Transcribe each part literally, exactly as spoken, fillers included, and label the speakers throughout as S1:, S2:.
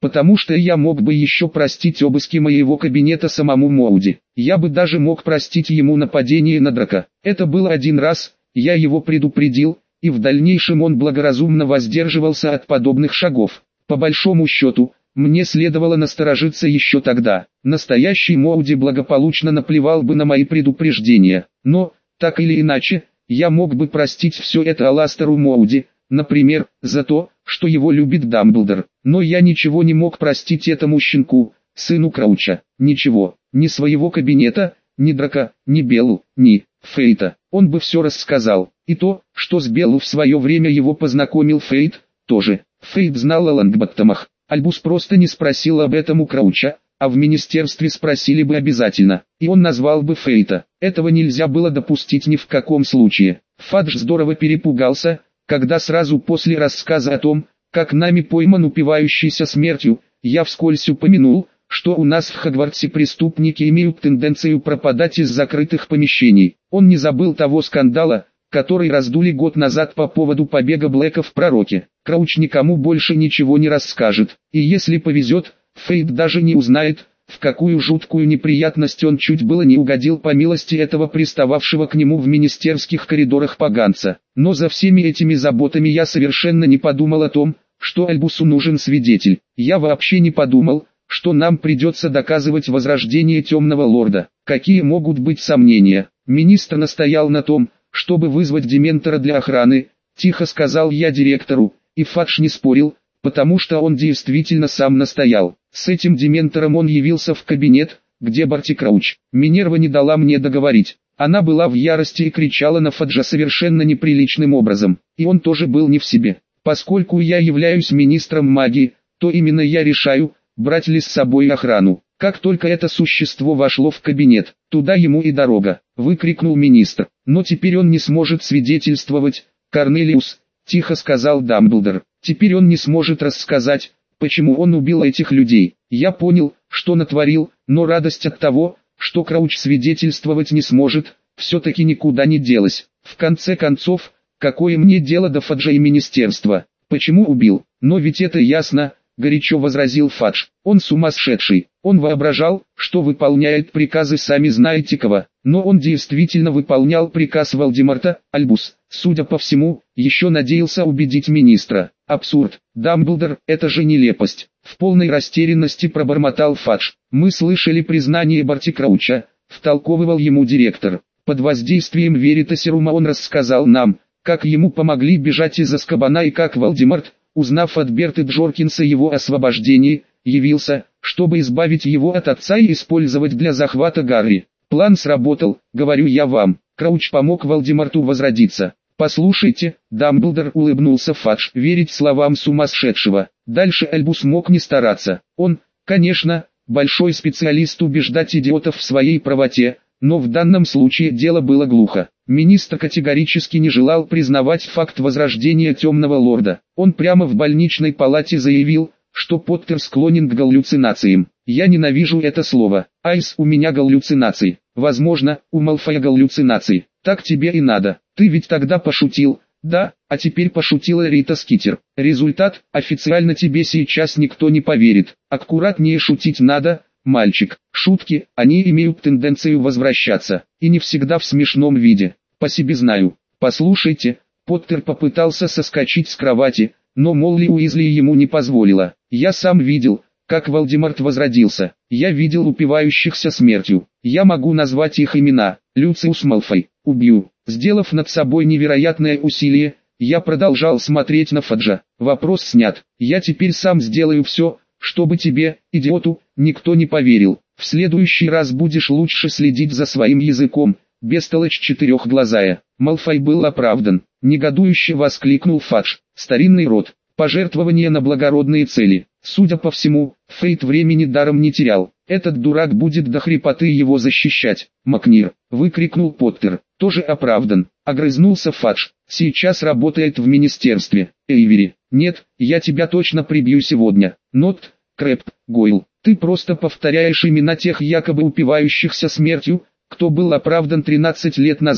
S1: потому что я мог бы еще простить обыски моего кабинета самому Моуди. Я бы даже мог простить ему нападение на Драка. Это было один раз, я его предупредил, и в дальнейшем он благоразумно воздерживался от подобных шагов. По большому счету, мне следовало насторожиться еще тогда. Настоящий Моуди благополучно наплевал бы на мои предупреждения. Но, так или иначе, я мог бы простить все это Аластеру Моуди, например, за то, что его любит Дамблдор. Но я ничего не мог простить этому щенку, сыну Крауча. Ничего, ни своего кабинета, ни Драка, ни Беллу, ни Фейта. Он бы все рассказал. И то, что с Беллу в свое время его познакомил Фейт, тоже. Фейт знал о Лонгботтомах. Альбус просто не спросил об этом у Крауча, а в министерстве спросили бы обязательно, и он назвал бы Фейта. Этого нельзя было допустить ни в каком случае. Фадж здорово перепугался, когда сразу после рассказа о том, как нами пойман упивающийся смертью, я вскользь упомянул, что у нас в Хогвартсе преступники имеют тенденцию пропадать из закрытых помещений. Он не забыл того скандала, который раздули год назад по поводу побега Блэка в Пророке. Крауч никому больше ничего не расскажет, и если повезет, Фейт даже не узнает, в какую жуткую неприятность он чуть было не угодил по милости этого пристававшего к нему в министерских коридорах поганца. Но за всеми этими заботами я совершенно не подумал о том, что Альбусу нужен свидетель. Я вообще не подумал, что нам придется доказывать возрождение Темного Лорда. Какие могут быть сомнения? Министр настоял на том, чтобы вызвать Дементора для охраны, тихо сказал я директору, и Фадж не спорил, потому что он действительно сам настоял. С этим Дементором он явился в кабинет, где Барти Крауч. Минерва не дала мне договорить. Она была в ярости и кричала на Фаджа совершенно неприличным образом, и он тоже был не в себе. Поскольку я являюсь министром магии, то именно я решаю, брать ли с собой охрану. Как только это существо вошло в кабинет, туда ему и дорога, выкрикнул министр. Но теперь он не сможет свидетельствовать, Корнелиус, тихо сказал Дамблдор. Теперь он не сможет рассказать, почему он убил этих людей. Я понял, что натворил, но радость от того, что Крауч свидетельствовать не сможет, все-таки никуда не делась. В конце концов, какое мне дело до Фаджа и министерства? Почему убил? Но ведь это ясно, горячо возразил Фадж. Он сумасшедший. Он воображал, что выполняет приказы сами знаете кого. Но он действительно выполнял приказ Волдеморта. Альбус, судя по всему, еще надеялся убедить министра. Абсурд. Дамблдор, это же нелепость. В полной растерянности пробормотал Фадж. Мы слышали признание Барти Крауча, втолковывал ему директор. Под воздействием Веритасирума он рассказал нам, как ему помогли бежать из Азкабана и как Волдеморт, узнав от Берты Джоркинса его освобождении, явился, чтобы избавить его от отца и использовать для захвата Гарри. План сработал, говорю я вам. Крауч помог Волдеморту возродиться. Послушайте, Дамблдор, улыбнулся Фадж, верить словам сумасшедшего. Дальше Альбус мог не стараться. Он, конечно, большой специалист убеждать идиотов в своей правоте, но в данном случае дело было глухо. Министр категорически не желал признавать факт возрождения Темного Лорда. Он прямо в больничной палате заявил, что Поттер склонен к галлюцинациям. Я ненавижу это слово. Айс, у меня галлюцинации. Возможно, у Малфоя галлюцинации. Так тебе и надо. Ты ведь тогда пошутил, да, а теперь пошутила Рита Скитер. Результат, официально тебе сейчас никто не поверит. Аккуратнее шутить надо, мальчик. Шутки, они имеют тенденцию возвращаться. И не всегда в смешном виде. По себе знаю. Послушайте, Поттер попытался соскочить с кровати, но Молли Уизли ему не позволила. Я сам видел, как Волдеморт возродился. Я видел упивающихся смертью. Я могу назвать их имена. Люциус Малфой. Убью. Сделав над собой невероятное усилие, я продолжал смотреть на Фаджа. Вопрос снят. Я теперь сам сделаю все, чтобы тебе, идиоту, никто не поверил. В следующий раз будешь лучше следить за своим языком. Бестолочь четырехглазая. Малфой был оправдан. Негодующе воскликнул Фадж. Старинный род. Пожертвование на благородные цели. Судя по всему, Фейт времени даром не терял. Этот дурак будет до хрипоты его защищать. Макнир, выкрикнул Поттер. Тоже оправдан. Огрызнулся Фадж. Сейчас работает в министерстве. Эйвери. Нет, я тебя точно прибью сегодня. Нот, Крэп, Гойл. Ты просто повторяешь имена тех якобы упивающихся смертью, кто был оправдан тринадцать лет назад.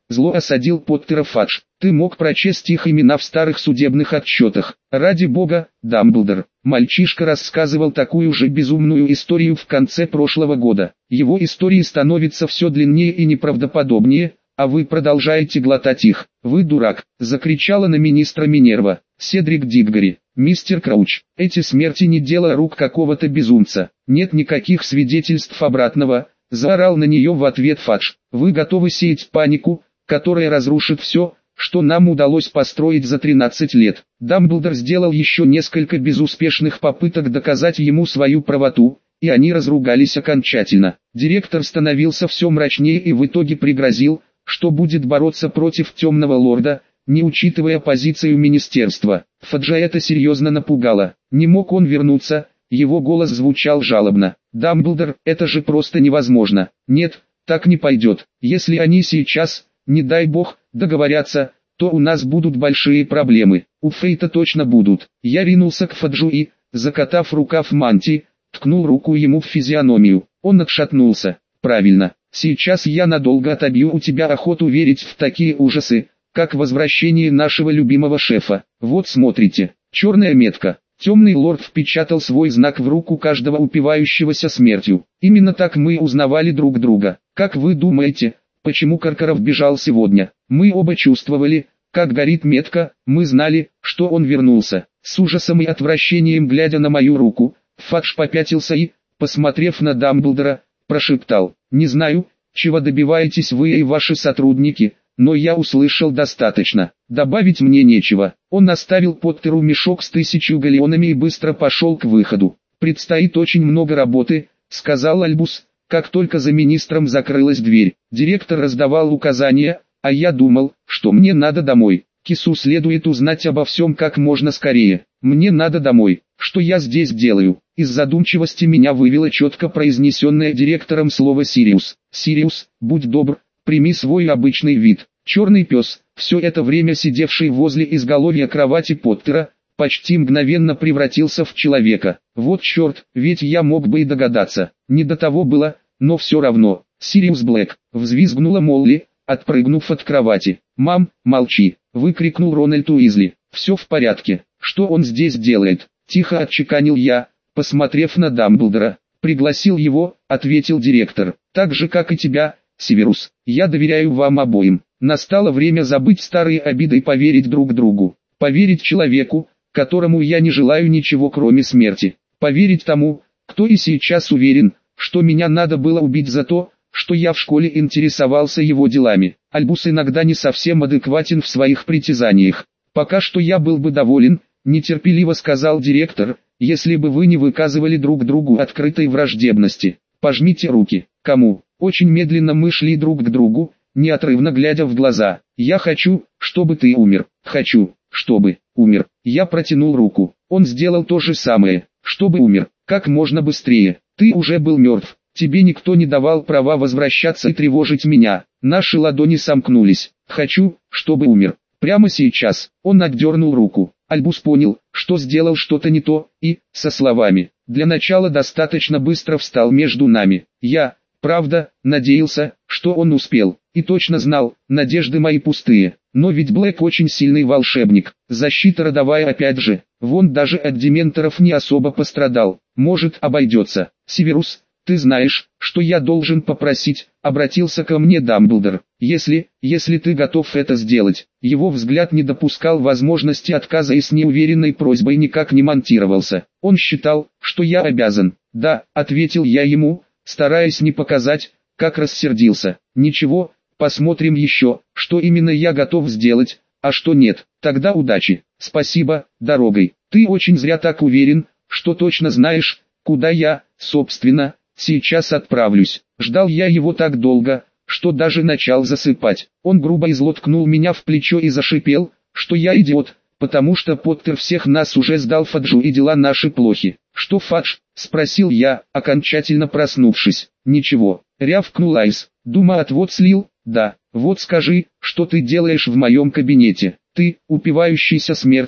S1: Зло осадил Поттера Фадж. Ты мог прочесть их имена в старых судебных отчетах. Ради бога, Дамблдор. Мальчишка рассказывал такую же безумную историю в конце прошлого года. Его истории становятся все длиннее и неправдоподобнее, а вы продолжаете глотать их. Вы дурак, закричала на министра Минерва. Седрик Диггори, мистер Крауч, эти смерти не дело рук какого-то безумца. Нет никаких свидетельств обратного, заорал на нее в ответ Фадж. Вы готовы сеять панику, которая разрушит все, что нам удалось построить за тринадцать лет. Дамблдор сделал еще несколько безуспешных попыток доказать ему свою правоту, и они разругались окончательно. Директор становился все мрачнее и в итоге пригрозил, что будет бороться против темного лорда, не учитывая позицию министерства. Фаджа это серьезно напугало. Не мог он вернуться, его голос звучал жалобно. Дамблдор, это же просто невозможно. Нет, так не пойдет. Если они сейчас, не дай бог, договорятся, то у нас будут большие проблемы. У Фейта точно будут. Я ринулся к Фаджу и, закатав рукав мантии, ткнул руку ему в физиономию. Он отшатнулся. Правильно, сейчас я надолго отобью у тебя охоту верить в такие ужасы, как возвращение нашего любимого шефа. Вот смотрите, черная метка. Темный лорд впечатал свой знак в руку каждого упивающегося смертью. Именно так мы узнавали друг друга. Как вы думаете, почему Каркаров бежал сегодня? Мы оба чувствовали, как горит метка, мы знали, что он вернулся. С ужасом и отвращением глядя на мою руку, Фадж попятился и, посмотрев на Дамблдора, прошептал: «Не знаю, чего добиваетесь вы и ваши сотрудники, но я услышал достаточно. Добавить мне нечего». Он оставил Поттеру мешок с тысячу галеонами и быстро пошел к выходу. «Предстоит очень много работы», — сказал Альбус, как только за министром закрылась дверь. Директор раздавал указания, а я думал, что мне надо домой. Кису следует узнать обо всем как можно скорее. Мне надо домой. Что я здесь делаю? Из задумчивости меня вывело четко произнесенное директором слово «Сириус». «Сириус, будь добр, прими свой обычный вид». Черный пес, все это время сидевший возле изголовья кровати Поттера, почти мгновенно превратился в человека. Вот черт, ведь я мог бы и догадаться. Не до того было, но все равно. «Сириус Блэк», взвизгнула Молли, отпрыгнув от кровати. «Мам, молчи», выкрикнул Рональд Уизли. «Все в порядке. Что он здесь делает?» Тихо отчеканил я, посмотрев на Дамблдора. «Пригласил его», ответил директор. «Так же как и тебя, Северус. Я доверяю вам обоим. Настало время забыть старые обиды и поверить друг другу. Поверить человеку, которому я не желаю ничего кроме смерти. Поверить тому, кто и сейчас уверен, что меня надо было убить за то, что я в школе интересовался его делами. Альбус иногда не совсем адекватен в своих притязаниях. Пока что я был бы доволен», нетерпеливо сказал директор, «если бы вы не выказывали друг другу открытой враждебности. Пожмите руки». «Кому?» Очень медленно мы шли друг к другу, неотрывно глядя в глаза. «Я хочу, чтобы ты умер. Хочу, чтобы умер». Я протянул руку. Он сделал то же самое. «Чтобы умер. Как можно быстрее. Ты уже был мертв. Тебе никто не давал права возвращаться и тревожить меня». Наши ладони сомкнулись. «Хочу, чтобы умер. Прямо сейчас». Он отдернул руку. Альбус понял, что сделал что-то не то, и, со словами «для начала достаточно быстро» встал между нами. Я, правда, надеялся, что он успел, и точно знал, надежды мои пустые. Но ведь Блэк очень сильный волшебник, защита родовая опять же, вон даже от дементоров не особо пострадал, может обойдется. «Северус, ты знаешь, что я должен попросить», обратился ко мне Дамблдор. «Если, если ты готов это сделать». Его взгляд не допускал возможности отказа и с неуверенной просьбой никак не монтировался. Он считал, что я обязан. «Да», ответил я ему, стараясь не показать, как рассердился. «Ничего, посмотрим еще, что именно я готов сделать, а что нет. Тогда удачи. Спасибо, дорогой. Ты очень зря так уверен, что точно знаешь, куда я, собственно, сейчас отправлюсь». Ждал я его так долго, что даже начал засыпать. Он грубо и зло ткнул меня в плечо и зашипел, что я идиот, потому что Поттер всех нас уже сдал Фаджу и дела наши плохи. «Что Фадж?» — спросил я, окончательно проснувшись. «Ничего», — рявкнул Айс. «Дума отвод слил?» «Да». «Вот скажи, что ты делаешь в моем кабинете?» «Ты, упивающийся смертью,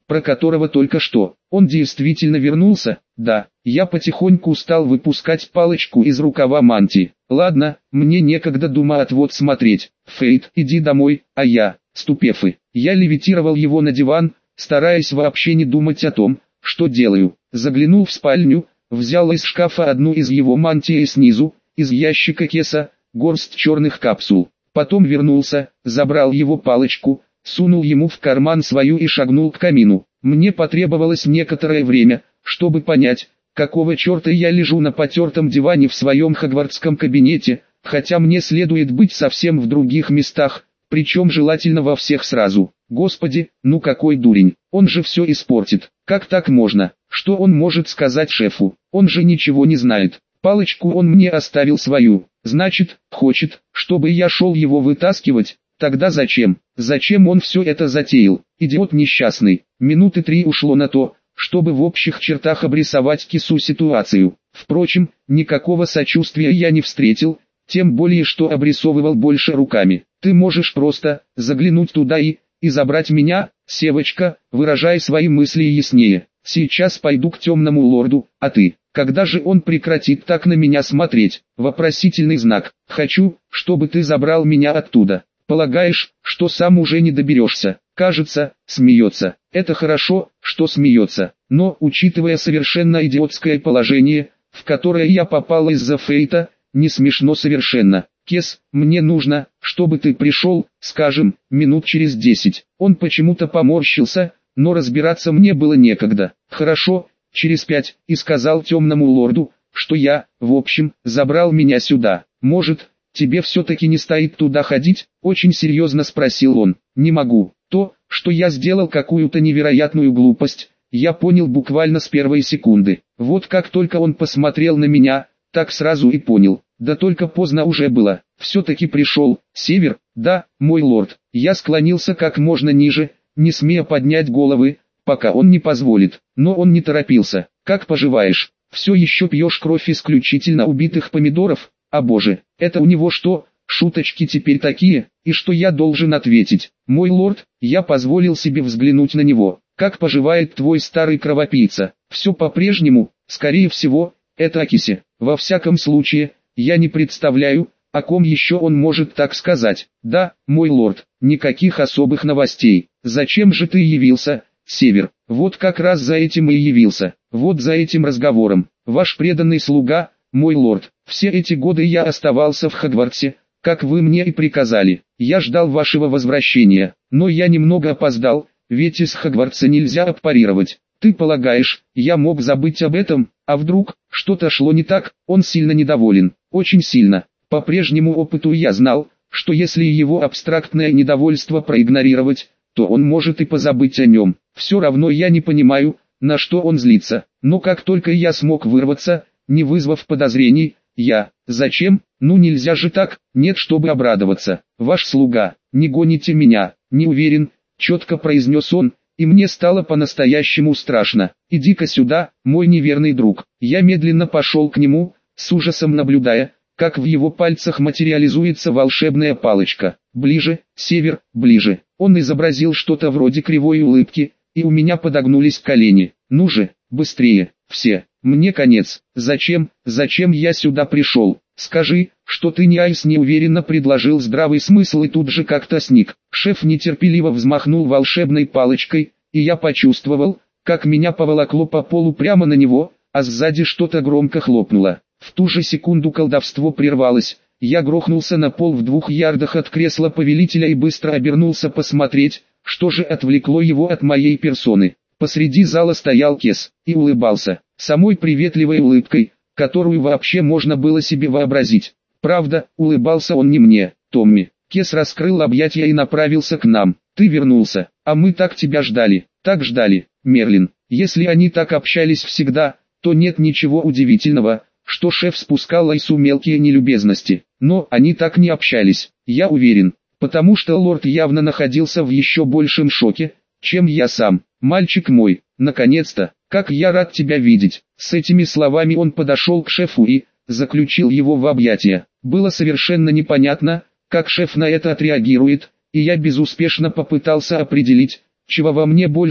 S1: про которого только что. Он действительно вернулся? Да. Я потихоньку стал выпускать палочку из рукава мантии. Ладно, мне некогда дума отвод смотреть. Фейт, иди домой, а я, ступефы. Я левитировал его на диван, стараясь вообще не думать о том, что делаю. Заглянул в спальню, взял из шкафа одну из его мантий и снизу, из ящика кейса, горсть черных капсул. Потом вернулся, забрал его палочку, сунул ему в карман свою и шагнул к камину. Мне потребовалось некоторое время, чтобы понять, какого черта я лежу на потертом диване в своем хогвартском кабинете, хотя мне следует быть совсем в других местах, причем желательно во всех сразу. Господи, ну какой дурень, он же все испортит. Как так можно? Что он может сказать шефу? Он же ничего не знает. Палочку он мне оставил свою. Значит, хочет, чтобы я шел его вытаскивать. Тогда зачем? Зачем он все это затеял? Идиот несчастный. Минуты три ушло на то, чтобы в общих чертах обрисовать Кису ситуацию. Впрочем, никакого сочувствия я не встретил, тем более что обрисовывал больше руками. Ты можешь просто заглянуть туда и, и забрать меня, Севочка, выражай свои мысли яснее. Сейчас пойду к темному лорду, а ты, когда же он прекратит так на меня смотреть? Вопросительный знак. Хочу, чтобы ты забрал меня оттуда. Полагаешь, что сам уже не доберешься? Кажется, смеется. Это хорошо, что смеется. Но, учитывая совершенно идиотское положение, в которое я попал из-за Фейта, не смешно совершенно. Кес, мне нужно, чтобы ты пришел, скажем, минут через десять. Он почему-то поморщился, но разбираться мне было некогда. Хорошо, через пять, и сказал темному лорду, что я, в общем, забрал меня сюда. Может, тебе все-таки не стоит туда ходить? Очень серьезно спросил он. Не могу. То, что я сделал какую-то невероятную глупость, я понял буквально с первой секунды. Вот как только он посмотрел на меня, так сразу и понял. Да только поздно уже было. Все-таки пришел, Север, да, мой лорд. Я склонился как можно ниже, не смея поднять головы, пока он не позволит. Но он не торопился. Как поживаешь? Все еще пьешь кровь исключительно убитых помидоров? А боже, это у него что, шуточки теперь такие? И что я должен ответить? Мой лорд, я позволил себе взглянуть на него. Как поживает твой старый кровопийца? Все по-прежнему, скорее всего, это Акиси. Во всяком случае, я не представляю, о ком еще он может так сказать. Да, мой лорд, никаких особых новостей. Зачем же ты явился, Север? Вот как раз за этим и явился. Вот за этим разговором. Ваш преданный слуга, мой лорд. Все эти годы я оставался в Хогвартсе, как вы мне и приказали. Я ждал вашего возвращения, но я немного опоздал, ведь из Хогвартса нельзя аппарировать. Ты полагаешь, я мог забыть об этом? А вдруг, что-то шло не так? Он сильно недоволен, очень сильно. По прежнему опыту я знал, что если его абстрактное недовольство проигнорировать, то он может и позабыть о нем. Все равно я не понимаю, на что он злится. Но как только я смог вырваться, не вызвав подозрений, я, зачем, ну нельзя же так, нет, чтобы обрадоваться. Ваш слуга, не гоните меня, не уверен, четко произнес он, и мне стало по-настоящему страшно. Иди-ка сюда, мой неверный друг. Я медленно пошел к нему, с ужасом наблюдая, как в его пальцах материализуется волшебная палочка. Ближе, Север, ближе. Он изобразил что-то вроде кривой улыбки, и у меня подогнулись колени. Ну же, быстрее, все, мне конец. Зачем, зачем я сюда пришел? Скажи, что ты не айс, неуверенно предложил здравый смысл и тут же как-то сник. Шеф нетерпеливо взмахнул волшебной палочкой, и я почувствовал, как меня поволокло по полу прямо на него, а сзади что-то громко хлопнуло. В ту же секунду колдовство прервалось, я грохнулся на пол в двух ярдах от кресла повелителя и быстро обернулся посмотреть, что же отвлекло его от моей персоны. Посреди зала стоял Кес, и улыбался, самой приветливой улыбкой, которую вообще можно было себе вообразить. Правда, улыбался он не мне, Томми. Кес раскрыл объятия и направился к нам. Ты вернулся, а мы так тебя ждали, так ждали, Мерлин. Если они так общались всегда, то нет ничего удивительного, что шеф спускал Айсу мелкие нелюбезности. Но они так не общались, я уверен, потому что лорд явно находился в еще большем шоке, чем я сам. Мальчик мой, наконец-то, как я рад тебя видеть. С этими словами он подошел к шефу и заключил его в объятия. Было совершенно непонятно, как шеф на это отреагирует, и я безуспешно попытался определить, чего во мне больше,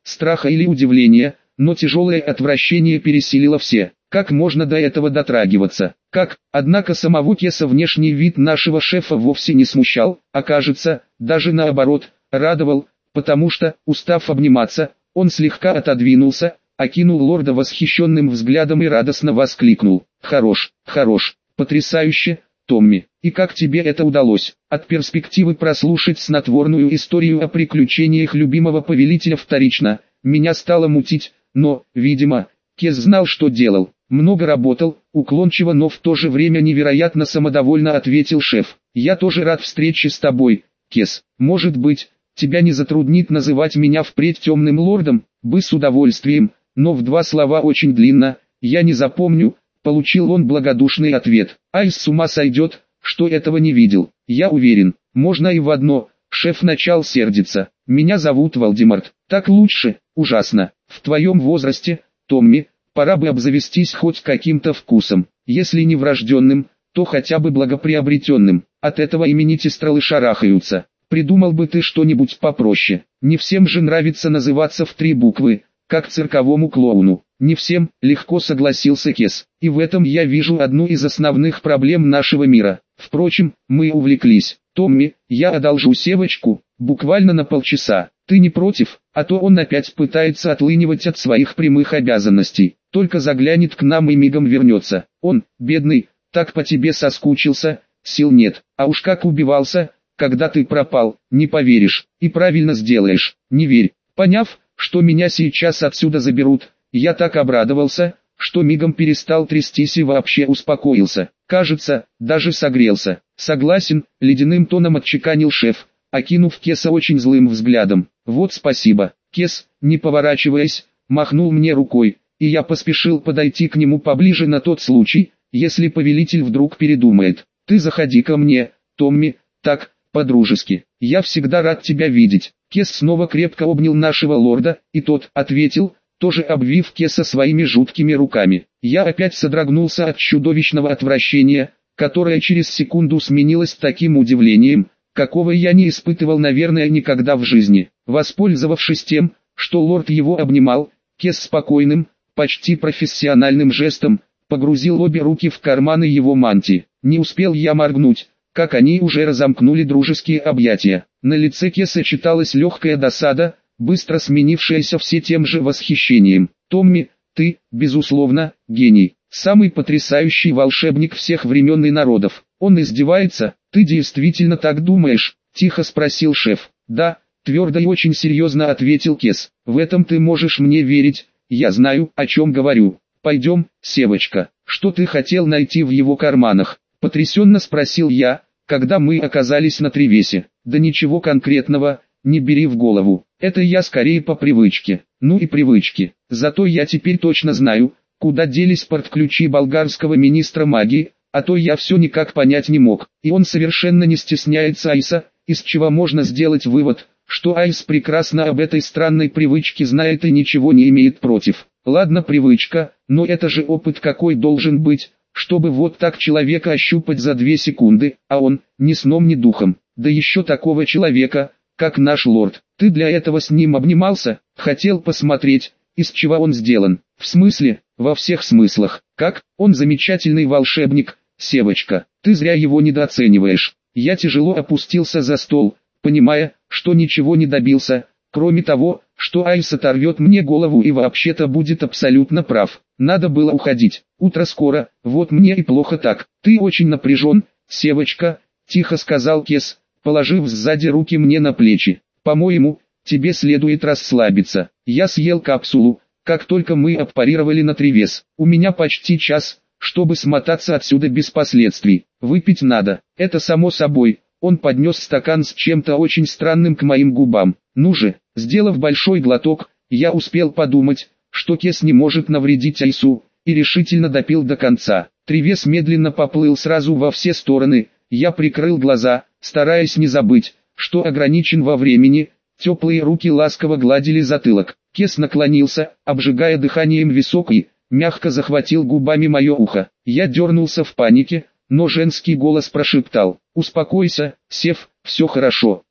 S1: страха или удивления, но тяжелое отвращение пересилило все. Как можно до этого дотрагиваться? Как? Однако самого Кеса внешний вид нашего шефа вовсе не смущал, а кажется, даже наоборот, радовал, потому что, устав обниматься, он слегка отодвинулся, окинул лорда восхищенным взглядом и радостно воскликнул: «Хорош, хорош, потрясающе, Томми, и как тебе это удалось?» От перспективы прослушать снотворную историю о приключениях любимого повелителя вторично, меня стало мутить, но, видимо, Кес знал, что делал. «Много работал», уклончиво, но в то же время невероятно самодовольно ответил шеф. «Я тоже рад встрече с тобой, Кес. Может быть, тебя не затруднит называть меня впредь темным лордом?» «Бы с удовольствием, но в два слова очень длинно, я не запомню», получил он благодушный ответ. «Айс с ума сойдет, что этого не видел. Я уверен, можно и в одно». Шеф начал сердиться. «Меня зовут Вальдемарт. Так лучше?» «Ужасно. В твоем возрасте, Томми, пора бы обзавестись хоть каким-то вкусом, если не врожденным, то хотя бы благоприобретенным. От этого имени тестралы шарахаются. Придумал бы ты что-нибудь попроще. Не всем же нравится называться в три буквы, как цирковому клоуну». «Не всем», легко согласился Кес. «И в этом я вижу одну из основных проблем нашего мира. Впрочем, мы увлеклись. Томми, я одолжу Севочку, буквально на полчаса. Ты не против?» А то он опять пытается отлынивать от своих прямых обязанностей. Только заглянет к нам и мигом вернется. Он, бедный, так по тебе соскучился, сил нет. А уж как убивался, когда ты пропал, не поверишь. И правильно сделаешь, не верь. Поняв, что меня сейчас отсюда заберут, я так обрадовался, что мигом перестал трястись и вообще успокоился. Кажется, даже согрелся. «Согласен», ледяным тоном отчеканил шеф, окинув Кеса очень злым взглядом. «Вот спасибо». Кес, не поворачиваясь, махнул мне рукой, и я поспешил подойти к нему поближе на тот случай, если повелитель вдруг передумает. «Ты заходи ко мне, Томми, так, по-дружески. Я всегда рад тебя видеть». Кес снова крепко обнял нашего лорда, и тот ответил, тоже обвив Кеса своими жуткими руками. Я опять содрогнулся от чудовищного отвращения, которое через секунду сменилось таким удивлением, какого я не испытывал, наверное, никогда в жизни. Воспользовавшись тем, что лорд его обнимал, Кес спокойным, почти профессиональным жестом, погрузил обе руки в карманы его мантии. Не успел я моргнуть, как они уже разомкнули дружеские объятия. На лице Кеса читалась легкая досада, быстро сменившаяся все тем же восхищением. «Томми, ты, безусловно, гений, самый потрясающий волшебник всех времен и народов». «Он издевается? Ты действительно так думаешь?» – тихо спросил шеф. «Да», твердо и очень серьезно ответил Кес. «В этом ты можешь мне верить, я знаю, о чем говорю. Пойдем, Севочка». «Что ты хотел найти в его карманах?» – потрясенно спросил я, когда мы оказались на Тревесе. «Да ничего конкретного, не бери в голову. Это я скорее по привычке». «Ну и привычки. Зато я теперь точно знаю, куда делись портключи болгарского министра магии, а то я все никак понять не мог». И он совершенно не стесняется Айса, из чего можно сделать вывод, что Айс прекрасно об этой странной привычке знает и ничего не имеет против. Ладно, привычка, но это же опыт какой должен быть, чтобы вот так человека ощупать за две секунды, а он, ни сном ни духом. Да еще такого человека, как наш лорд. Ты для этого с ним обнимался? Хотел посмотреть, из чего он сделан. В смысле? Во всех смыслах. Как? Он замечательный волшебник, Севочка. Ты зря его недооцениваешь. Я тяжело опустился за стол, понимая, что ничего не добился, кроме того, что Айс оторвет мне голову и вообще-то будет абсолютно прав. Надо было уходить. Утро скоро, вот мне и плохо так. Ты очень напряжен, Севочка, тихо сказал Кес, положив сзади руки мне на плечи. По-моему, тебе следует расслабиться. Я съел капсулу, как только мы аппарировали на Тревес. У меня почти час, чтобы смотаться отсюда без последствий. Выпить надо. Это само собой. Он поднес стакан с чем-то очень странным к моим губам. Ну же, сделав большой глоток, я успел подумать, что Кес не может навредить Айсу, и решительно допил до конца. Тревес медленно поплыл сразу во все стороны. Я прикрыл глаза, стараясь не забыть, что ограничен во времени. Теплые руки ласково гладили затылок. Кес наклонился, обжигая дыханием висок и мягко захватил губами мое ухо. Я дернулся в панике, но женский голос прошептал: «Успокойся, Сев, все хорошо».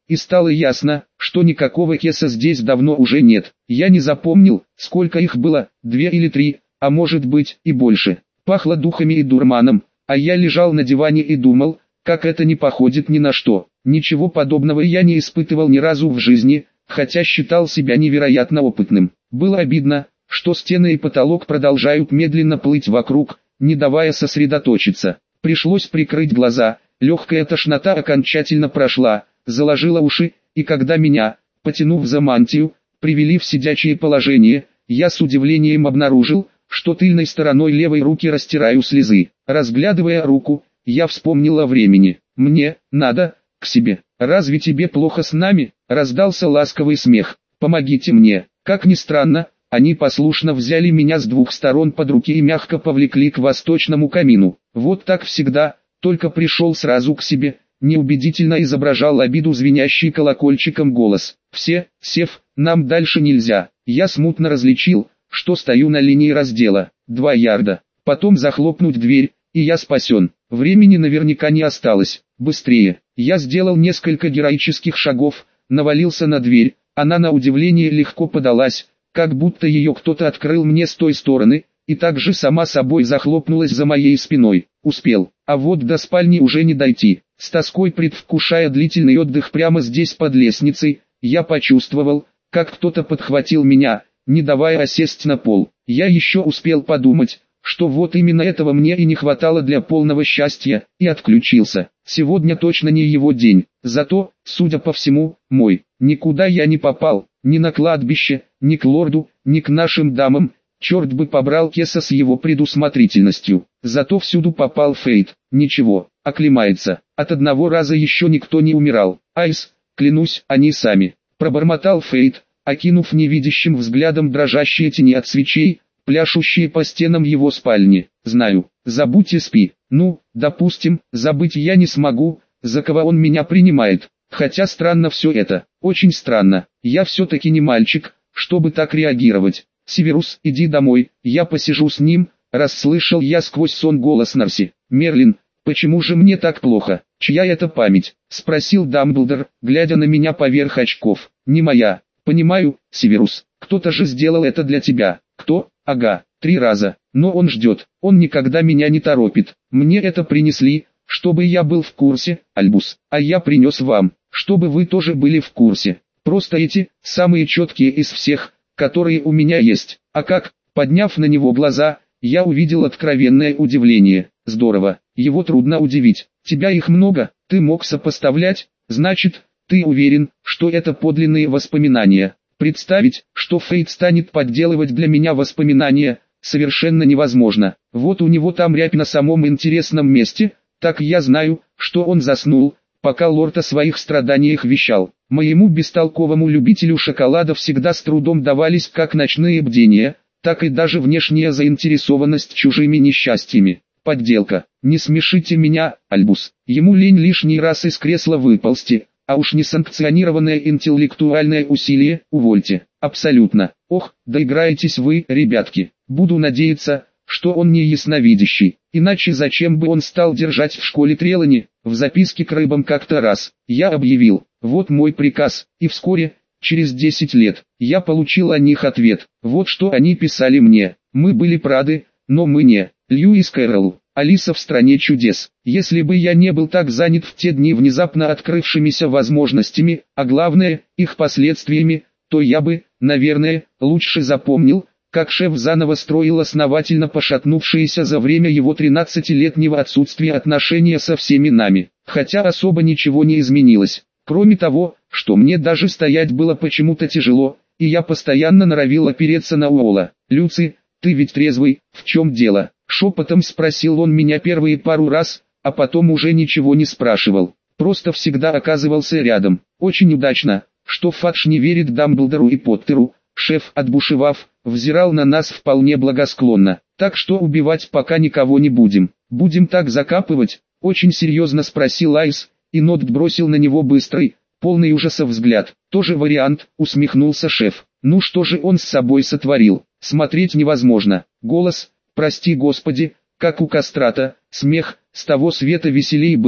S1: и стало ясно, что никакого Кеса здесь давно уже нет. Я не запомнил, сколько их было, две или три, а может быть и больше. Пахло духами и дурманом, а я лежал на диване и думал, как это не походит ни на что. Ничего подобного я не испытывал ни разу в жизни, хотя считал себя невероятно опытным. Было обидно, что стены и потолок продолжают медленно плыть вокруг, не давая сосредоточиться. Пришлось прикрыть глаза, легкая тошнота окончательно прошла, заложила уши, и когда меня, потянув за мантию, привели в сидячее положение, я с удивлением обнаружил, что тыльной стороной левой руки растираю слезы. Разглядывая руку, я вспомнил о времени. «Мне надо к себе. Разве тебе плохо с нами?» Раздался ласковый смех. «Помогите мне». Как ни странно, они послушно взяли меня с двух сторон под руки и мягко повлекли к восточному камину. Вот так всегда, только пришел сразу к себе, неубедительно изображал обиду звенящий колокольчиком голос. «Все, сев, нам дальше нельзя». Я смутно различил, что стою на линии раздела. Два ярда. Потом захлопнуть дверь, и я спасен. Времени наверняка не осталось. Быстрее. Я сделал несколько героических шагов, навалился на дверь. Она на удивление легко подалась, как будто ее кто-то открыл мне с той стороны, и также сама собой захлопнулась за моей спиной. Успел. А вот до спальни уже не дойти. С тоской предвкушая длительный отдых прямо здесь под лестницей, я почувствовал, как кто-то подхватил меня, не давая осесть на пол. Я еще успел подумать, что вот именно этого мне и не хватало для полного счастья, и отключился. Сегодня точно не его день, зато, судя по всему, мой. Никуда я не попал, ни на кладбище, ни к лорду, ни к нашим дамам. Черт бы побрал Кеса с его предусмотрительностью. Зато всюду попал Фейт. Ничего, оклемается. От одного раза еще никто не умирал. Айс, клянусь, они сами. Пробормотал Фейт, окинув невидящим взглядом дрожащие тени от свечей, пляшущие по стенам его спальни. Знаю, забудь и спи. Ну, допустим, забыть я не смогу, за кого он меня принимает. Хотя странно все это, очень странно. Я все-таки не мальчик, чтобы так реагировать. «Северус, иди домой, я посижу с ним», — расслышал я сквозь сон голос Нарси. «Мерлин, почему же мне так плохо? Чья это память?» — спросил Дамблдор, глядя на меня поверх очков. «Не моя. Понимаю, Северус, кто-то же сделал это для тебя». «Кто? Ага, три раза. Но он ждет, он никогда меня не торопит. Мне это принесли, чтобы я был в курсе, Альбус, а я принес вам, чтобы вы тоже были в курсе. Просто эти, самые четкие из всех, которые у меня есть». А как, подняв на него глаза, я увидел откровенное удивление. Здорово, его трудно удивить. Тебя их много, ты мог сопоставлять, значит, ты уверен, что это подлинные воспоминания. Представить, что Фейт станет подделывать для меня воспоминания, совершенно невозможно. Вот у него там рябь на самом интересном месте, так я знаю, что он заснул, пока лорд о своих страданиях вещал. Моему бестолковому любителю шоколада всегда с трудом давались как ночные бдения, так и даже внешняя заинтересованность чужими несчастьями. Подделка. Не смешите меня, Альбус. Ему лень лишний раз из кресла выползти, а уж несанкционированное интеллектуальное усилие, увольте. Абсолютно. Ох, доиграетесь вы, ребятки. Буду надеяться, что он не ясновидящий. Иначе зачем бы он стал держать в школе Трелани? В записке к рыбам как-то раз я объявил: вот мой приказ, и вскоре, через десять лет, я получил о них ответ. Вот что они писали мне: мы были прады, но мы не. Льюис Кэрролл, Алиса в стране чудес. Если бы я не был так занят в те дни внезапно открывшимися возможностями, а главное, их последствиями, то я бы, наверное, лучше запомнил, как шеф заново строил основательно пошатнувшиеся за время его тринадцатилетнего отсутствия отношения со всеми нами. Хотя особо ничего не изменилось, кроме того, что мне даже стоять было почему-то тяжело, и я постоянно норовил опереться на Уолла. «Люци, ты ведь трезвый, в чем дело?» Шепотом спросил он меня первые пару раз, а потом уже ничего не спрашивал. Просто всегда оказывался рядом. Очень удачно, что Фадж не верит Дамблдору и Поттеру. Шеф, отбушевав, взирал на нас вполне благосклонно. «Так что убивать пока никого не будем. Будем так закапывать?» — очень серьезно спросил Айс, и Нот бросил на него быстрый, полный ужаса взгляд. «Тоже вариант», — усмехнулся шеф. «Ну что же он с собой сотворил? Смотреть невозможно. Голос, прости господи, как у кастрата, смех, с того света веселее было бы,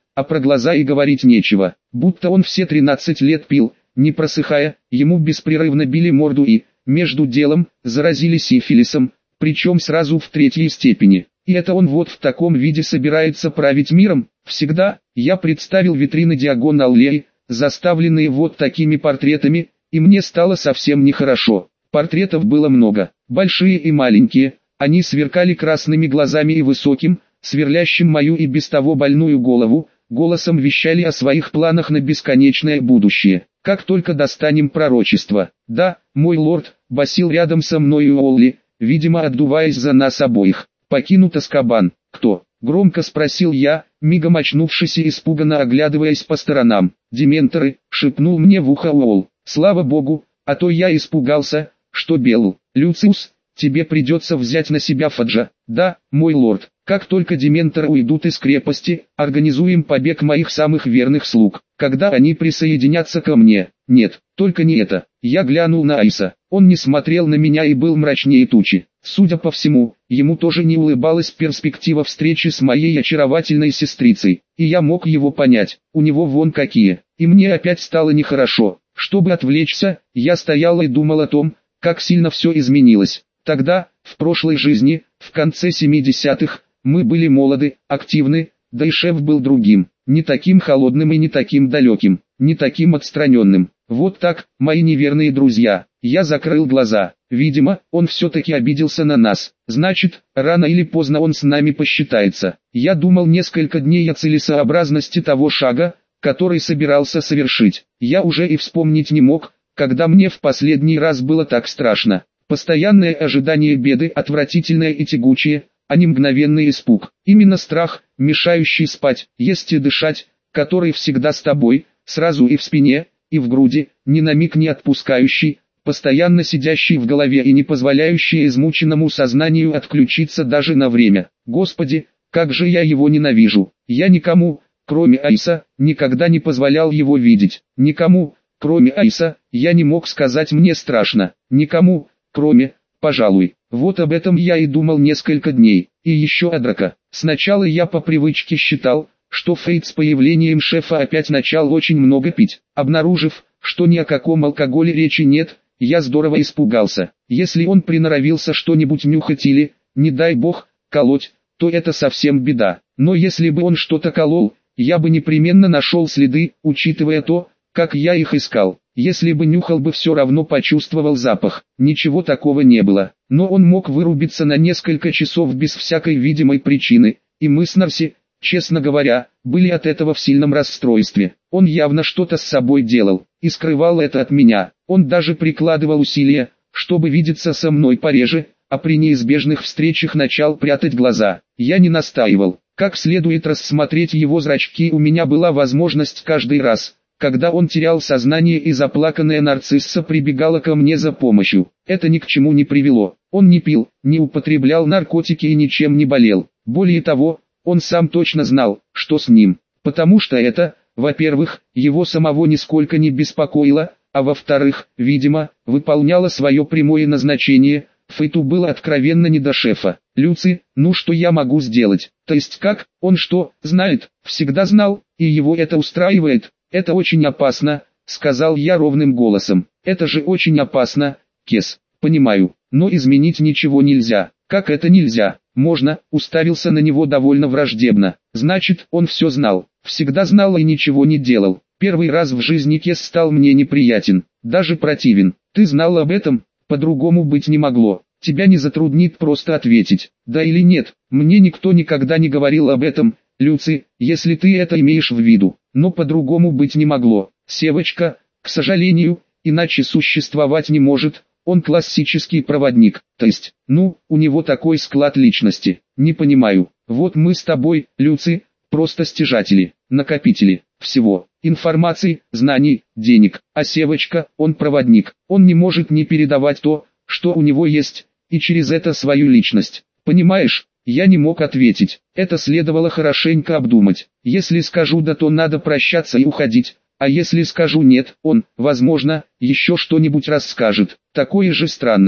S1: а про глаза и говорить нечего. Будто он все тринадцать лет пил, не просыхая, ему беспрерывно били морду и, между делом, заразили сифилисом, причем сразу в третьей степени. И это он вот в таком виде собирается править миром? Всегда, я представил витрины Диагон-Аллеи, заставленные вот такими портретами, и мне стало совсем нехорошо. Портретов было много, большие и маленькие, они сверкали красными глазами и высоким, сверлящим мою и без того больную голову, голосом вещали о своих планах на бесконечное будущее. Как только достанем пророчество. Да, мой лорд, басил рядом со мною Олли, видимо отдуваясь за нас обоих. Покинут Азкабан. Кто? Громко спросил я, мигом очнувшись и испуганно оглядываясь по сторонам. Дементоры, шепнул мне в ухо Уолл. Слава богу, а то я испугался, что Белл. Люциус, тебе придется взять на себя Фаджа. Да, мой лорд. Как только дементоры уйдут из крепости, организуем побег моих самых верных слуг. Когда они присоединятся ко мне? Нет, только не это. Я глянул на Айса. Он не смотрел на меня и был мрачнее тучи. Судя по всему, ему тоже не улыбалась перспектива встречи с моей очаровательной сестрицей. И я мог его понять. У него вон какие. И мне опять стало нехорошо. Чтобы отвлечься, я стоял и думал о том, как сильно все изменилось. Тогда, в прошлой жизни, в конце семидесятых, мы были молоды, активны, да и шеф был другим, не таким холодным и не таким далеким, не таким отстраненным. Вот так, мои неверные друзья. Я закрыл глаза. Видимо, он все-таки обиделся на нас. Значит, рано или поздно он с нами посчитается. Я думал несколько дней о целесообразности того шага, который собирался совершить. Я уже и вспомнить не мог, когда мне в последний раз было так страшно. Постоянное ожидание беды, отвратительное и тягучее, а не мгновенный испуг. Именно страх, мешающий спать, есть и дышать, который всегда с тобой, сразу и в спине, и в груди, ни на миг не отпускающий, постоянно сидящий в голове и не позволяющий измученному сознанию отключиться даже на время. Господи, как же я его ненавижу. Я никому, кроме Айса, никогда не позволял его видеть. Никому, кроме Айса, я не мог сказать «мне страшно». Никому, кроме, пожалуй. Вот об этом я и думал несколько дней. И еще о Драко. Сначала я по привычке считал, что Фейт с появлением шефа опять начал очень много пить. Обнаружив, что ни о каком алкоголе речи нет, я здорово испугался. Если он приноровился что-нибудь нюхать или, не дай бог, колоть, то это совсем беда. Но если бы он что-то колол, я бы непременно нашел следы, учитывая то, как я их искал. Если бы нюхал бы, все равно почувствовал запах. Ничего такого не было. Но он мог вырубиться на несколько часов без всякой видимой причины, и мы с Нарси, честно говоря, были от этого в сильном расстройстве. Он явно что-то с собой делал, и скрывал это от меня. Он даже прикладывал усилия, чтобы видеться со мной пореже, а при неизбежных встречах начал прятать глаза. Я не настаивал. Как следует рассмотреть его зрачки у меня была возможность каждый раз, когда он терял сознание и заплаканная нарцисса прибегала ко мне за помощью. Это ни к чему не привело. Он не пил, не употреблял наркотики и ничем не болел. Более того, он сам точно знал, что с ним. Потому что это, во-первых, его самого нисколько не беспокоило, а во-вторых, видимо, выполняло свое прямое назначение. Фейту было откровенно не до шефа. Люци, ну что я могу сделать? То есть как? Он что, знает? Всегда знал, и его это устраивает? Это очень опасно, сказал я ровным голосом. Это же очень опасно, Кес. Понимаю, но изменить ничего нельзя. Как это нельзя? Можно, уставился на него довольно враждебно. Значит, он все знал. Всегда знал и ничего не делал. Первый раз в жизни Кес стал мне неприятен, даже противен. Ты знал об этом? По-другому быть не могло. Тебя не затруднит просто ответить, да или нет. Мне никто никогда не говорил об этом, Люци, если ты это имеешь в виду. Но по-другому быть не могло. Севочка, к сожалению, иначе существовать не может. Он классический проводник, то есть, ну, у него такой склад личности. Не понимаю. Вот мы с тобой, Люци, просто стяжатели, накопители всего. Информации, знаний, денег. А Севочка, он проводник. Он не может не передавать то, что у него есть, и через это свою личность. Понимаешь? Я не мог ответить. Это следовало хорошенько обдумать. Если скажу да, то надо прощаться и уходить. А если скажу нет, он, возможно, еще что-нибудь расскажет. Такое же странное.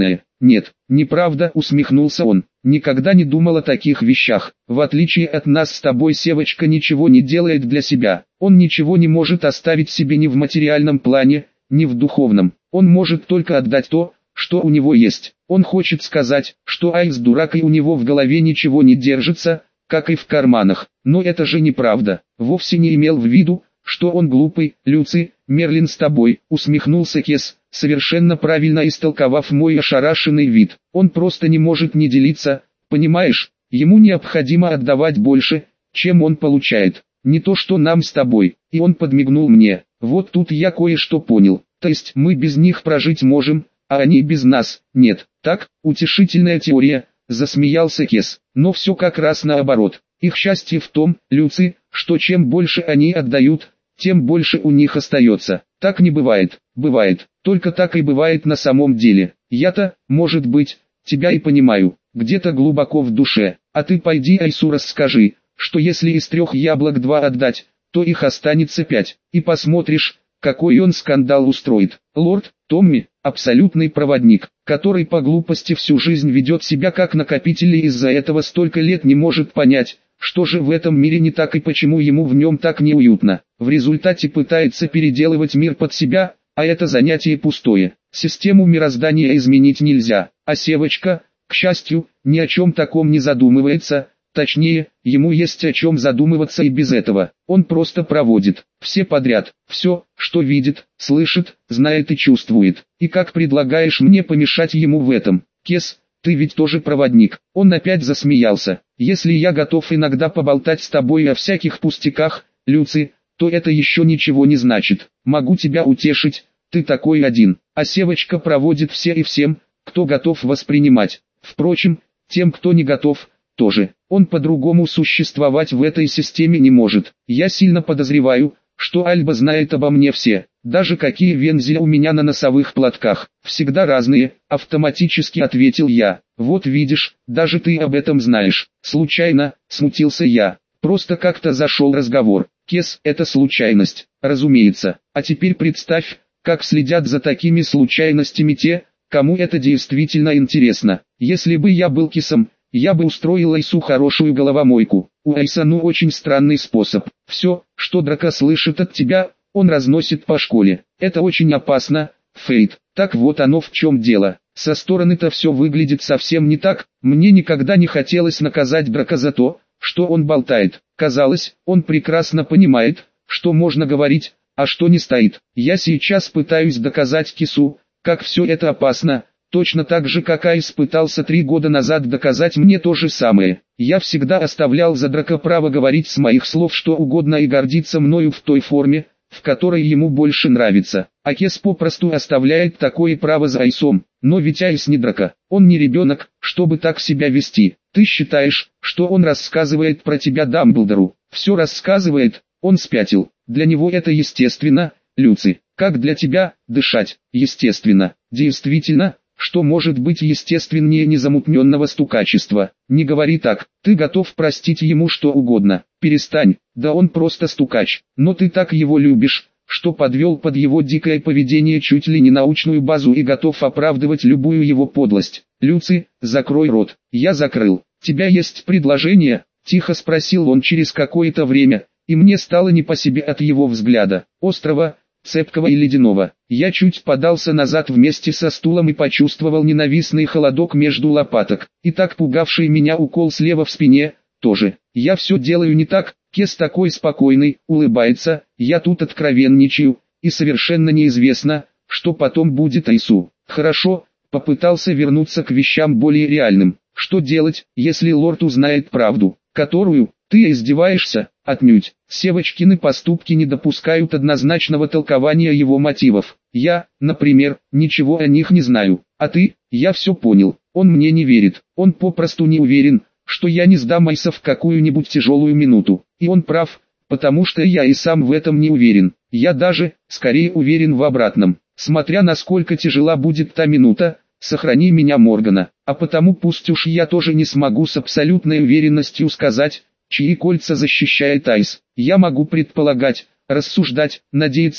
S1: Нет, неправда, усмехнулся он. Никогда не думал о таких вещах. В отличие от нас с тобой, Севочка ничего не делает для себя. Он ничего не может оставить себе ни в материальном плане, ни в духовном. Он может только отдать то, что у него есть. Он хочет сказать, что Айс дурак и у него в голове ничего не держится, как и в карманах. Но это же неправда. Вовсе не имел в виду, что он глупый. Люци, Мерлин с тобой, усмехнулся Кес, совершенно правильно истолковав мой ошарашенный вид. Он просто не может не делиться, понимаешь? Ему необходимо отдавать больше, чем он получает. Не то что нам с тобой. И он подмигнул мне. Вот тут я кое-что понял. То есть мы без них прожить можем, а они без нас. Нет, так, утешительная теория, засмеялся Кес. Но все как раз наоборот. Их счастье в том, Люци, что чем больше они отдают, тем больше у них остается. Так не бывает. Бывает. Только так и бывает на самом деле. Я-то, может быть, тебя и понимаю, где-то глубоко в душе. А ты пойди Айсу расскажи, что если из трех яблок два отдать, то их останется пять. И посмотришь, какой он скандал устроит. Лорд Томми, абсолютный проводник, который по глупости всю жизнь ведет себя как накопитель и из-за этого столько лет не может понять, что же в этом мире не так и почему ему в нем так неуютно. В результате пытается переделывать мир под себя, а это занятие пустое. Систему мироздания изменить нельзя, а Севочка, к счастью, ни о чем таком не задумывается. Точнее, ему есть о чем задумываться и без этого. Он просто проводит все подряд, все, что видит, слышит, знает и чувствует. И как предлагаешь мне помешать ему в этом? Кес, ты ведь тоже проводник. Он опять засмеялся. Если я готов иногда поболтать с тобой о всяких пустяках, Люци, то это еще ничего не значит. Могу тебя утешить, ты такой один. А Севочка проводит все и всем, кто готов воспринимать. Впрочем, тем, кто не готов, тоже. Он по-другому существовать в этой системе не может. Я сильно подозреваю, что Альба знает обо мне все, даже какие вензели у меня на носовых платках. Всегда разные, автоматически ответил я. Вот видишь, даже ты об этом знаешь. Случайно, смутился я. Просто как-то зашел разговор. Кес, это случайность, разумеется. А теперь представь, как следят за такими случайностями те, кому это действительно интересно. Если бы я был Кесом, я бы устроил Айсу хорошую головомойку. У Айса ну очень странный способ. Все, что Драко слышит от тебя, он разносит по школе. Это очень опасно, Фейт. Так вот оно в чем дело. Со стороны-то все выглядит совсем не так. Мне никогда не хотелось наказать Драко за то, что он болтает. Казалось, он прекрасно понимает, что можно говорить, а что не стоит. Я сейчас пытаюсь доказать Кесу, как все это опасно. Точно так же, как Айс пытался три года назад доказать мне то же самое. Я всегда оставлял за Драко право говорить с моих слов что угодно и гордиться мною в той форме, в которой ему больше нравится. А Кес попросту оставляет такое право за Айсом. Но ведь Айс не Драко, он не ребенок, чтобы так себя вести. Ты считаешь, что он рассказывает про тебя Дамблдору? Все рассказывает, он спятил. Для него это естественно, Люци. Как для тебя, дышать, естественно. Действительно. Что может быть естественнее незамутненного стукачества? Не говори так, ты готов простить ему что угодно. Перестань, да он просто стукач. Но ты так его любишь, что подвел под его дикое поведение чуть ли не научную базу и готов оправдывать любую его подлость. Люци, закрой рот. Я закрыл. Тебя есть предложение? Тихо спросил он через какое-то время, и мне стало не по себе от его взгляда. Острого, цепкого и ледяного. Я чуть подался назад вместе со стулом и почувствовал ненавистный холодок между лопаток. И так пугавший меня укол слева в спине, тоже. Я все делаю не так, Кес такой спокойный, улыбается, я тут откровенничаю, и совершенно неизвестно, что потом будет Айсу. Хорошо, попытался вернуться к вещам более реальным. Что делать, если лорд узнает правду, которую... Ты издеваешься? Отнюдь. Севочкины поступки не допускают однозначного толкования его мотивов. Я, например, ничего о них не знаю. А ты? Я все понял. Он мне не верит. Он попросту не уверен, что я не сдам Айса в какую-нибудь тяжелую минуту. И он прав, потому что я и сам в этом не уверен. Я даже, скорее уверен в обратном. Смотря насколько тяжела будет та минута, сохрани меня, Моргана. А потому пусть уж я тоже не смогу с абсолютной уверенностью сказать, чьи кольца защищает Айс. Я могу предполагать, рассуждать, надеяться и,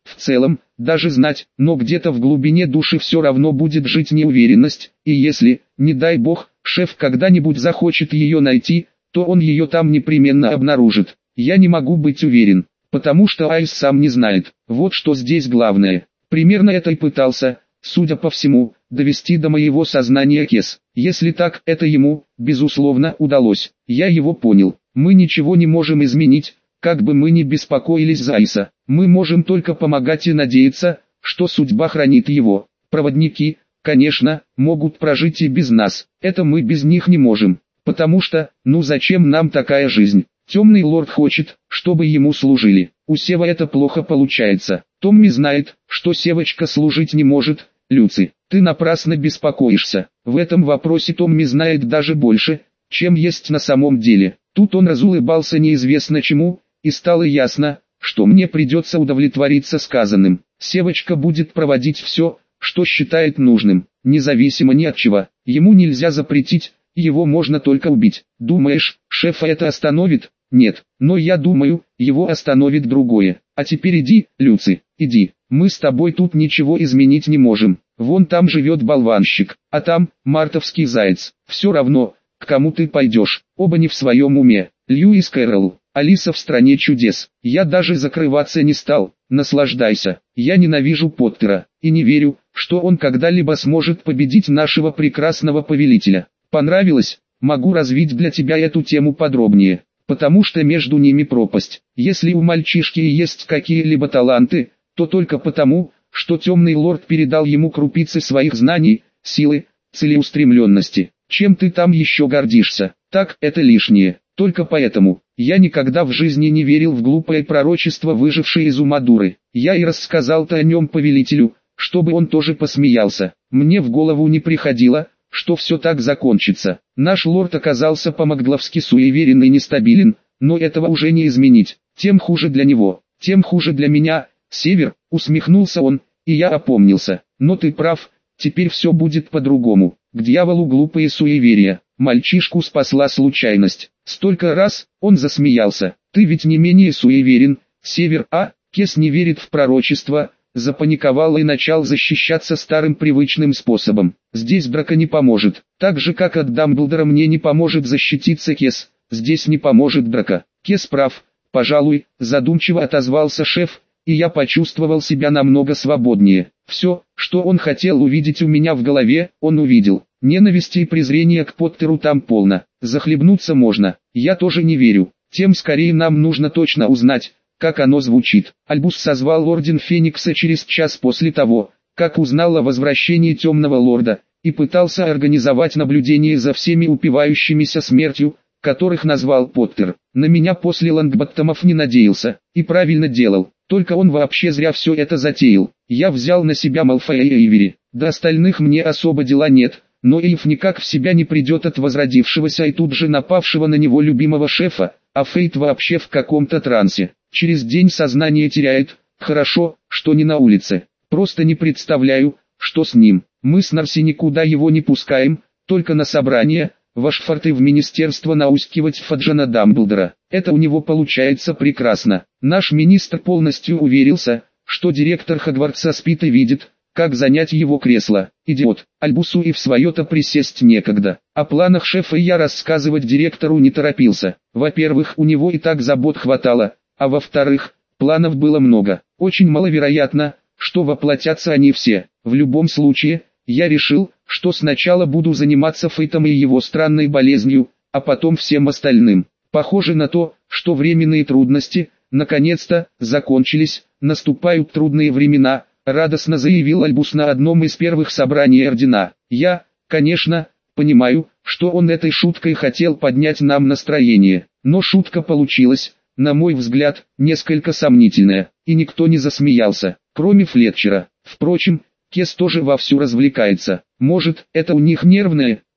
S1: В целом, даже знать, но где-то в глубине души все равно будет жить неуверенность, и если, не дай бог, шеф когда-нибудь захочет ее найти, то он ее там непременно обнаружит. Я не могу быть уверен, потому что Айс сам не знает. Вот что здесь главное. Примерно это и пытался, судя по всему, довести до моего сознания Кес. Если так, это ему, безусловно, удалось. Я его понял. Мы ничего не можем изменить, как бы мы ни беспокоились за Айса. Мы можем только помогать и надеяться, что судьба хранит его. Проводники, конечно, могут прожить и без нас. Это мы без них не можем. Потому что, ну зачем нам такая жизнь? Темный лорд хочет, чтобы ему служили. У Сева это плохо получается. Томми знает, что Севочка служить не может. Люци, ты напрасно беспокоишься. В этом вопросе Томми знает даже больше, чем есть на самом деле. Тут он разулыбался неизвестно чему, и стало ясно, что мне придется удовлетвориться сказанным. Севочка будет проводить все, что считает нужным, независимо ни от чего. Ему нельзя запретить, его можно только убить. Думаешь, шефа это остановит? Нет, но я думаю, его остановит другое. А теперь иди, Люци, иди. Мы с тобой тут ничего изменить не можем. Вон там живет болванщик, а там мартовский заяц. Все равно, к кому ты пойдешь. Оба не в своем уме. Льюис Кэрролл, Алиса в стране чудес. Я даже закрываться не стал. Наслаждайся. Я ненавижу Поттера и не верю, что он когда-либо сможет победить нашего прекрасного повелителя. Понравилось? Могу развить для тебя эту тему подробнее, потому что между ними пропасть. Если у мальчишки и есть какие-либо таланты, то только потому, что темный лорд передал ему крупицы своих знаний, силы, целеустремленности. Чем ты там еще гордишься? Так, это лишнее. Только поэтому, я никогда в жизни не верил в глупое пророчество выжившей из ума дуры. Я и рассказал-то о нем повелителю, чтобы он тоже посмеялся. Мне в голову не приходило, что все так закончится. Наш лорд оказался по-магловски суеверен и нестабилен, но этого уже не изменить. Тем хуже для него, тем хуже для меня. Север, усмехнулся он, и я опомнился. Но ты прав, теперь все будет по-другому. К дьяволу глупые суеверия. Мальчишку спасла случайность. Столько раз, он засмеялся. Ты ведь не менее суеверен, Север, а? Кес не верит в пророчество, запаниковал и начал защищаться старым привычным способом. Здесь драка не поможет. Так же как от Дамблдора мне не поможет защититься Кес, здесь не поможет драка. Кес прав, пожалуй, задумчиво отозвался шеф, и я почувствовал себя намного свободнее. Все, что он хотел увидеть у меня в голове, он увидел. Ненависти и презрения к Поттеру там полно. Захлебнуться можно. Я тоже не верю. Тем скорее нам нужно точно узнать, как оно звучит. Альбус созвал Орден Феникса через час после того, как узнал о возвращении Темного Лорда, и пытался организовать наблюдение за всеми упивающимися смертью, которых назвал Поттер. На меня после Лонгботтомов не надеялся, и правильно делал. Только он вообще зря все это затеял. Я взял на себя Малфоя и Эйвери. До остальных мне особо дела нет, но Эйв никак в себя не придет от возродившегося и тут же напавшего на него любимого шефа, а Фейт вообще в каком-то трансе. Через день сознание теряет. Хорошо, что не на улице. Просто не представляю, что с ним. Мы с Нарси никуда его не пускаем, только на собрание, в Ашфорд и в министерство наускивать Фаджана Дамблдора. Это у него получается прекрасно. Наш министр полностью уверился, что директор Хогвартса спит и видит, как занять его кресло. Идиот, Альбусу и в свое-то присесть некогда. О планах шефа я рассказывать директору не торопился. Во-первых, у него и так забот хватало, а во-вторых, планов было много. Очень маловероятно, что воплотятся они все. В любом случае, я решил, что сначала буду заниматься Фейтом и его странной болезнью, а потом всем остальным. Похоже на то, что временные трудности, наконец-то, закончились, наступают трудные времена, радостно заявил Альбус на одном из первых собраний Ордена. Я, конечно, понимаю, что он этой шуткой хотел поднять нам настроение, но шутка получилась, на мой взгляд, несколько сомнительная, и никто не засмеялся, кроме Флетчера. Впрочем, Кес тоже вовсю развлекается. Может, это у них нервное,